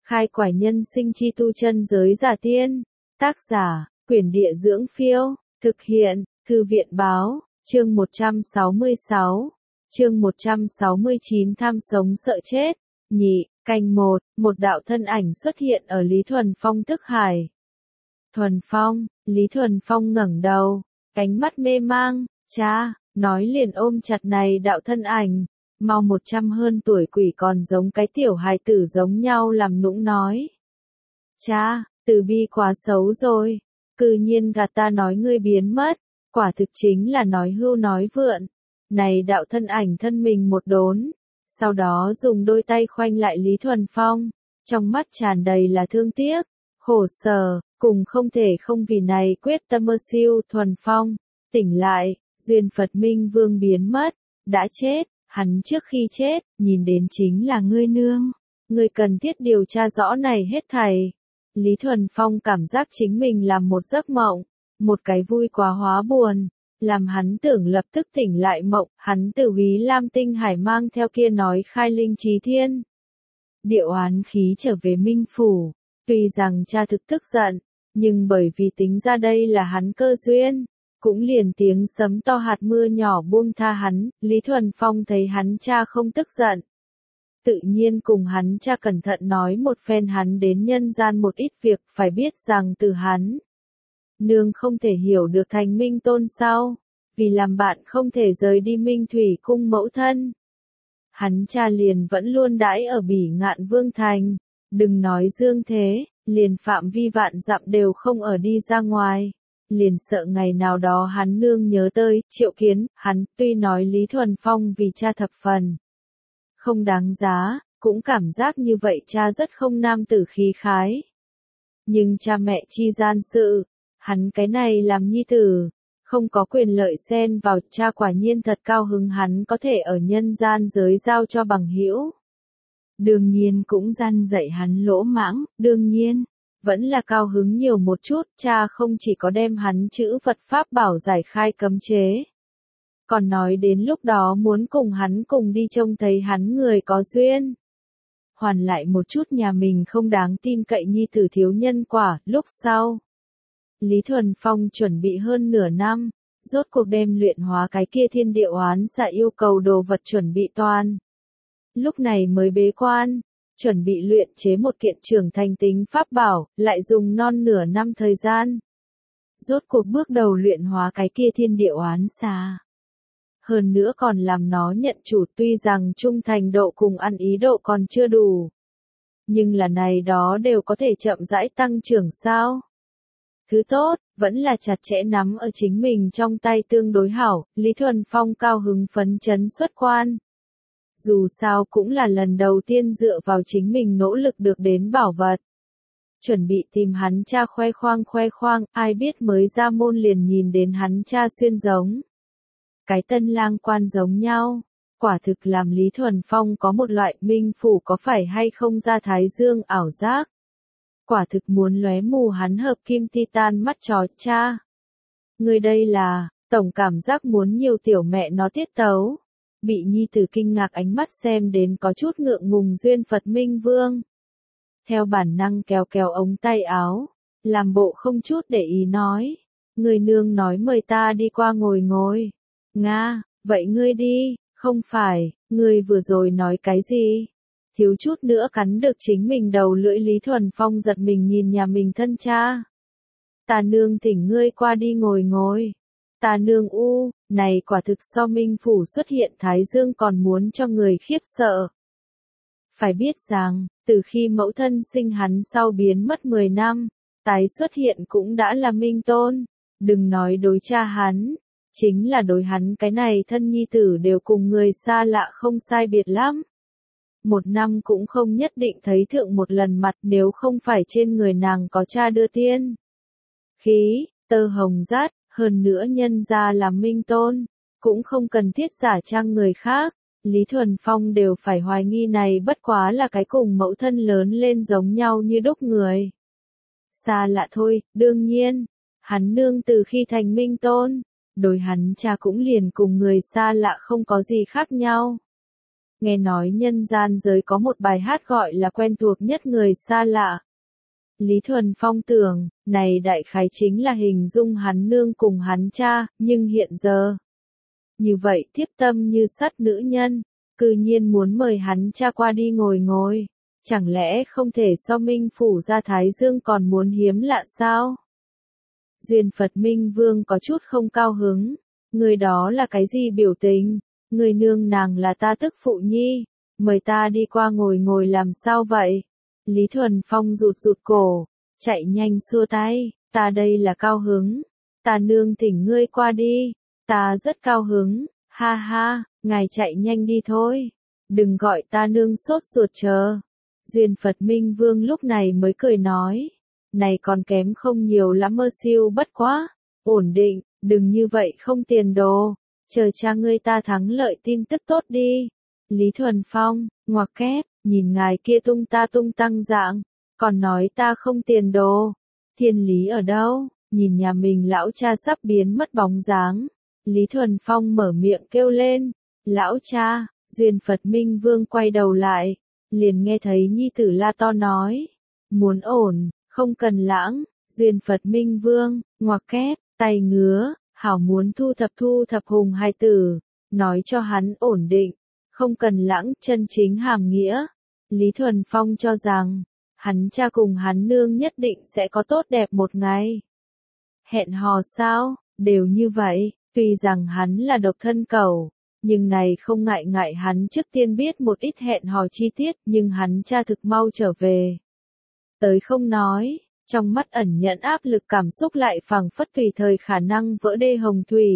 Khai quải nhân sinh chi tu chân giới giả tiên. Tác giả, Quyển Địa Dưỡng Phiêu. Thực hiện, Thư viện Báo. Chương 166. Chương 169 tham sống sợ chết. Nhị, canh một, một đạo thân ảnh xuất hiện ở Lý Thuần Phong thức hải. Thuần Phong, Lý Thuần Phong ngẩng đầu, ánh mắt mê mang, cha, nói liền ôm chặt này đạo thân ảnh. Mau 100 hơn tuổi quỷ còn giống cái tiểu hài tử giống nhau làm nũng nói. Cha, Từ Bi quá xấu rồi, cư nhiên gạt ta nói ngươi biến mất, quả thực chính là nói hưu nói vượn. Này đạo thân ảnh thân mình một đốn, sau đó dùng đôi tay khoanh lại Lý Thuần Phong, trong mắt tràn đầy là thương tiếc, khổ sở, cùng không thể không vì này quyết tâm mơ siêu. Thuần Phong, tỉnh lại, duyên Phật Minh Vương biến mất, đã chết. Hắn trước khi chết, nhìn đến chính là ngươi nương. Ngươi cần thiết điều tra rõ này hết thảy. Lý Thuần Phong cảm giác chính mình làm một giấc mộng, một cái vui quá hóa buồn, làm hắn tưởng lập tức tỉnh lại mộng. Hắn từ Húy Lam Tinh Hải mang theo kia nói khai linh trí thiên điệu oán khí trở về Minh Phủ. Tuy rằng cha thực tức giận, nhưng bởi vì tính ra đây là hắn cơ duyên, cũng liền tiếng sấm to hạt mưa nhỏ buông tha hắn. Lý Thuần Phong thấy hắn cha không tức giận, tự nhiên cùng hắn cha cẩn thận nói một phen hắn đến nhân gian một ít việc. Phải biết rằng từ hắn nương không thể hiểu được thành Minh Tôn sau, vì làm bạn không thể rời đi Minh Thủy cung mẫu thân, hắn cha liền vẫn luôn đãi ở Bỉ Ngạn Vương thành, đừng nói dương thế, liền phạm vi vạn dặm đều không ở đi ra ngoài. Liền sợ ngày nào đó hắn nương nhớ tới Triệu Kiến. Hắn tuy nói Lý Thuần Phong vì cha thập phần không đáng giá, cũng cảm giác như vậy cha rất không nam tử khí khái. Nhưng cha mẹ chi gian sự, hắn cái này làm nhi tử, không có quyền lợi xen vào. Cha quả nhiên thật cao hứng hắn có thể ở nhân gian giới giao cho bằng hữu. Đương nhiên cũng gian dạy hắn lỗ mãng, đương nhiên vẫn là cao hứng nhiều một chút. Cha không chỉ có đem hắn chữ Phật Pháp bảo giải khai cấm chế, còn nói đến lúc đó muốn cùng hắn cùng đi trông thấy hắn người có duyên, hoàn lại một chút nhà mình không đáng tin cậy nhi tử thiếu nhân quả. Lúc sau, Lý Thuần Phong chuẩn bị hơn nửa năm, rốt cuộc đem luyện hóa cái kia thiên địa oán xạ yêu cầu đồ vật chuẩn bị toàn. Lúc này mới bế quan, chuẩn bị luyện chế một kiện trưởng thành tính pháp bảo, lại dùng non nửa năm thời gian. Rốt cuộc bước đầu luyện hóa cái kia thiên địa oán xà. Hơn nữa còn làm nó nhận chủ. Tuy rằng trung thành độ cùng ăn ý độ còn chưa đủ, nhưng là này đó đều có thể chậm rãi tăng trưởng sao. Thứ tốt, vẫn là chặt chẽ nắm ở chính mình trong tay tương đối hảo. Lý Thuần Phong cao hứng phấn chấn xuất quan. Dù sao cũng là lần đầu tiên dựa vào chính mình nỗ lực được đến bảo vật. Chuẩn bị tìm hắn cha khoe khoang, ai biết mới ra môn liền nhìn đến hắn cha xuyên giống cái tân lang quan giống nhau. Quả thực làm Lý Thuần Phong có một loại Minh Phủ có phải hay không ra Thái Dương ảo giác. Quả thực muốn lóe mù hắn hợp kim titan mắt chó. Cha, người đây là, tổng cảm giác muốn nhiều tiểu mẹ nó tiết tấu. Bị nhi tử kinh ngạc ánh mắt xem đến có chút ngượng ngùng duyên Phật Minh Vương. Theo bản năng kéo kéo ống tay áo, làm bộ không chút để ý nói. Người nương nói mời ta đi qua ngồi ngồi. Nga, vậy ngươi đi, không phải, ngươi vừa rồi nói cái gì? Thiếu chút nữa cắn được chính mình đầu lưỡi. Lý Thuần Phong giật mình nhìn nhà mình thân cha. Ta nương thỉnh ngươi qua đi ngồi ngồi. Ta nương này quả thực so Minh Phủ xuất hiện Thái Dương còn muốn cho người khiếp sợ. Phải biết rằng, từ khi mẫu thân sinh hắn sau biến mất 10 năm, tái xuất hiện cũng đã là Minh Tôn. Đừng nói đối cha hắn, chính là đối hắn cái này thân nhi tử đều cùng người xa lạ không sai biệt lắm. Một năm cũng không nhất định thấy thượng một lần mặt, nếu không phải trên người nàng có cha đưa tiên khí, tơ hồng rát. Hơn nữa nhân ra là Minh Tôn, cũng không cần thiết giả trang người khác. Lý Thuần Phong đều phải hoài nghi này bất quá là cái cùng mẫu thân lớn lên giống nhau như đúc người xa lạ thôi. Đương nhiên, hắn nương từ khi thành Minh Tôn, đối hắn cha cũng liền cùng người xa lạ không có gì khác nhau. nghe nói nhân gian giới có một bài hát gọi là quen thuộc nhất người xa lạ. Lý Thuần Phong tưởng, này đại khái chính là hình dung hắn nương cùng hắn cha, nhưng hiện giờ. Như vậy tiếp tâm như sắt nữ nhân, cư nhiên muốn mời hắn cha qua đi ngồi ngồi. Chẳng lẽ không thể so Minh Phủ ra Thái Dương còn muốn hiếm lạ sao? Duyên Phật Minh Vương có chút không cao hứng. Người đó là cái gì biểu tình? Người nương nàng là ta tức phụ nhi. Mời ta đi qua ngồi ngồi làm sao vậy? Lý Thuần Phong rụt rụt cổ, chạy nhanh xua tay. Ta đây là cao hứng. Ta nương thỉnh ngươi qua đi. Ta rất cao hứng. Ha ha, ngài chạy nhanh đi thôi. Đừng gọi ta nương sốt ruột chờ. Duyên Phật Minh Vương lúc này mới cười nói. Này còn kém không nhiều lắm mơ siêu bất quá. Ổn định, đừng như vậy không tiền đồ. Chờ cha ngươi ta thắng lợi tin tức tốt đi. Lý Thuần Phong, ngoặc kép, nhìn ngài kia tung ta tung tăng dạng. Còn nói ta không tiền đồ. Thiên lý ở đâu? Nhìn nhà mình lão cha sắp biến mất bóng dáng. Lý Thuần Phong mở miệng kêu lên. Lão cha, Duyên Phật Minh Vương quay đầu lại. Liền nghe thấy nhi tử la to nói. Muốn ổn, không cần lãng. Duyên Phật Minh Vương, ngoặc kép, tay ngứa, hảo muốn thu thập hùng hai tử. Nói cho hắn ổn định, không cần lãng chân chính hàm nghĩa. Lý Thuần Phong cho rằng, hắn cha cùng hắn nương nhất định sẽ có tốt đẹp một ngày. Hẹn hò sao, đều như vậy, tuy rằng hắn là độc thân cẩu. Nhưng này không ngại hắn trước tiên biết một ít hẹn hò chi tiết, nhưng hắn cha thực mau trở về. Tới không nói, trong mắt ẩn nhẫn áp lực cảm xúc lại phảng phất tùy thời khả năng vỡ đê hồng thủy.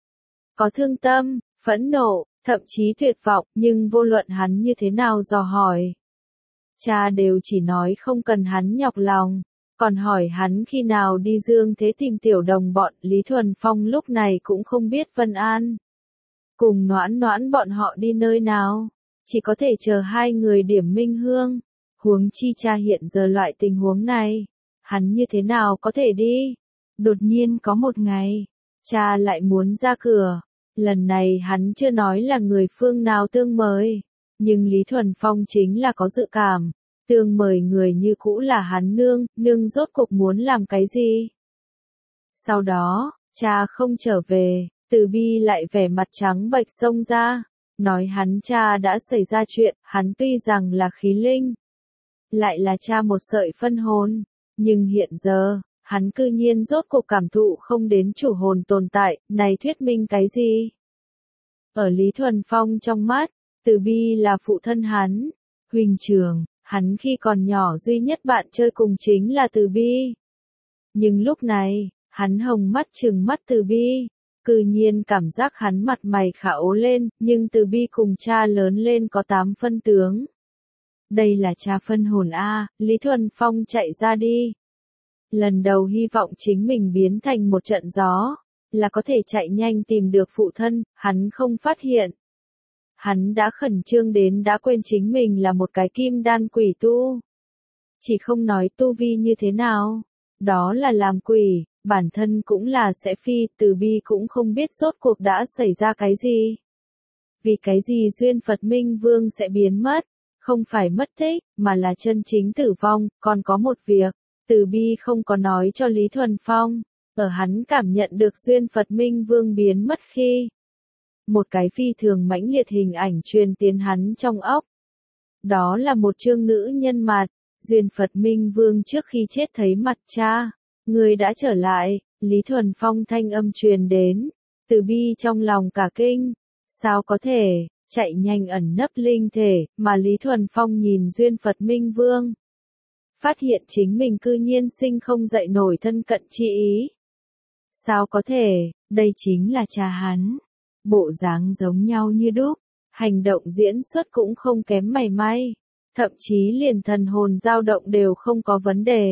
Có thương tâm, phẫn nộ, thậm chí tuyệt vọng, nhưng vô luận hắn như thế nào dò hỏi. Cha đều chỉ nói không cần hắn nhọc lòng, còn hỏi hắn khi nào đi dương thế tìm tiểu đồng bọn. Lý Thuần Phong lúc này cũng không biết Vân An. Cùng Noãn Noãn bọn họ đi nơi nào, chỉ có thể chờ hai người điểm minh hương. Huống chi cha hiện giờ loại tình huống này, hắn như thế nào có thể đi? Đột nhiên có một ngày, cha lại muốn ra cửa. Lần này hắn chưa nói là người phương nào tương mời, nhưng Lý Thuần Phong chính là có dự cảm, tương mời người như cũ là hắn nương, nương rốt cuộc muốn làm cái gì? Sau đó, cha không trở về. Từ Bi lại vẻ mặt trắng bệch xông ra, nói hắn cha đã xảy ra chuyện. Hắn tuy rằng là khí linh, lại là cha một sợi phân hồn, nhưng hiện giờ, hắn cư nhiên rốt cuộc cảm thụ không đến chủ hồn tồn tại. Này thuyết minh cái gì? Ở Lý Thuần Phong trong mắt, Từ Bi là phụ thân hắn, huynh trưởng, hắn khi còn nhỏ duy nhất bạn chơi cùng chính là Từ Bi. Nhưng lúc này, hắn hồng mắt trừng mắt Từ Bi. Cư nhiên cảm giác hắn mặt mày khả ố lên, nhưng Từ Bi cùng cha lớn lên có 8 phân tướng. Đây là cha phân hồn a. Lý Thuần Phong chạy ra đi. Lần đầu hy vọng chính mình biến thành một trận gió, là có thể chạy nhanh tìm được phụ thân, hắn không phát hiện. Hắn đã khẩn trương đến đã quên chính mình là một cái kim đan quỷ tu. Chỉ không nói tu vi như thế nào, đó là làm quỷ. Bản thân cũng là sẽ phi. Từ Bi cũng không biết rốt cuộc đã xảy ra cái gì. Vì cái gì Duyên Phật Minh Vương sẽ biến mất, không phải mất tích, mà là chân chính tử vong. Còn có một việc, Từ Bi không có nói cho Lý Thuần Phong, ở hắn cảm nhận được Duyên Phật Minh Vương biến mất khi. Một cái phi thường mãnh liệt hình ảnh truyền tiến hắn trong óc. Đó là một trương nữ nhân mặt, Duyên Phật Minh Vương trước khi chết thấy mặt cha. Người đã trở lại, Lý Thuần Phong thanh âm truyền đến. Từ Bi trong lòng cả kinh. Sao có thể, chạy nhanh ẩn nấp linh thể, mà Lý Thuần Phong nhìn Duyên Phật Minh Vương. Phát hiện chính mình cư nhiên sinh không dậy nổi thân cận chi ý. Sao có thể, đây chính là cha hắn. Bộ dáng giống nhau như đúc, hành động diễn xuất cũng không kém mảy may. Thậm chí liền thần hồn dao động đều không có vấn đề.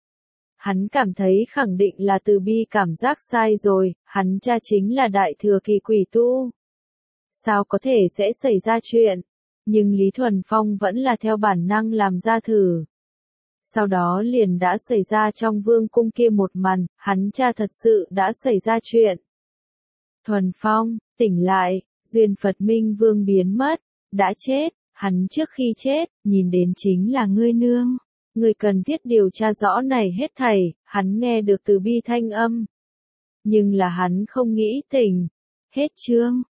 Hắn cảm thấy khẳng định là Từ Bi cảm giác sai rồi, hắn cha chính là đại thừa kỳ quỷ tu. Sao có thể sẽ xảy ra chuyện? Nhưng Lý Thuần Phong vẫn là theo bản năng làm ra thử. Sau đó liền đã xảy ra trong vương cung kia một màn, hắn cha thật sự đã xảy ra chuyện. Thuần Phong, tỉnh lại, Duyên Phật Minh Vương biến mất, đã chết, hắn trước khi chết, nhìn đến chính là ngươi nương. Ngươi cần thiết điều tra rõ này hết thảy, hắn nghe được từ bi thanh âm. Nhưng là hắn không nghĩ tỉnh. Hết chương.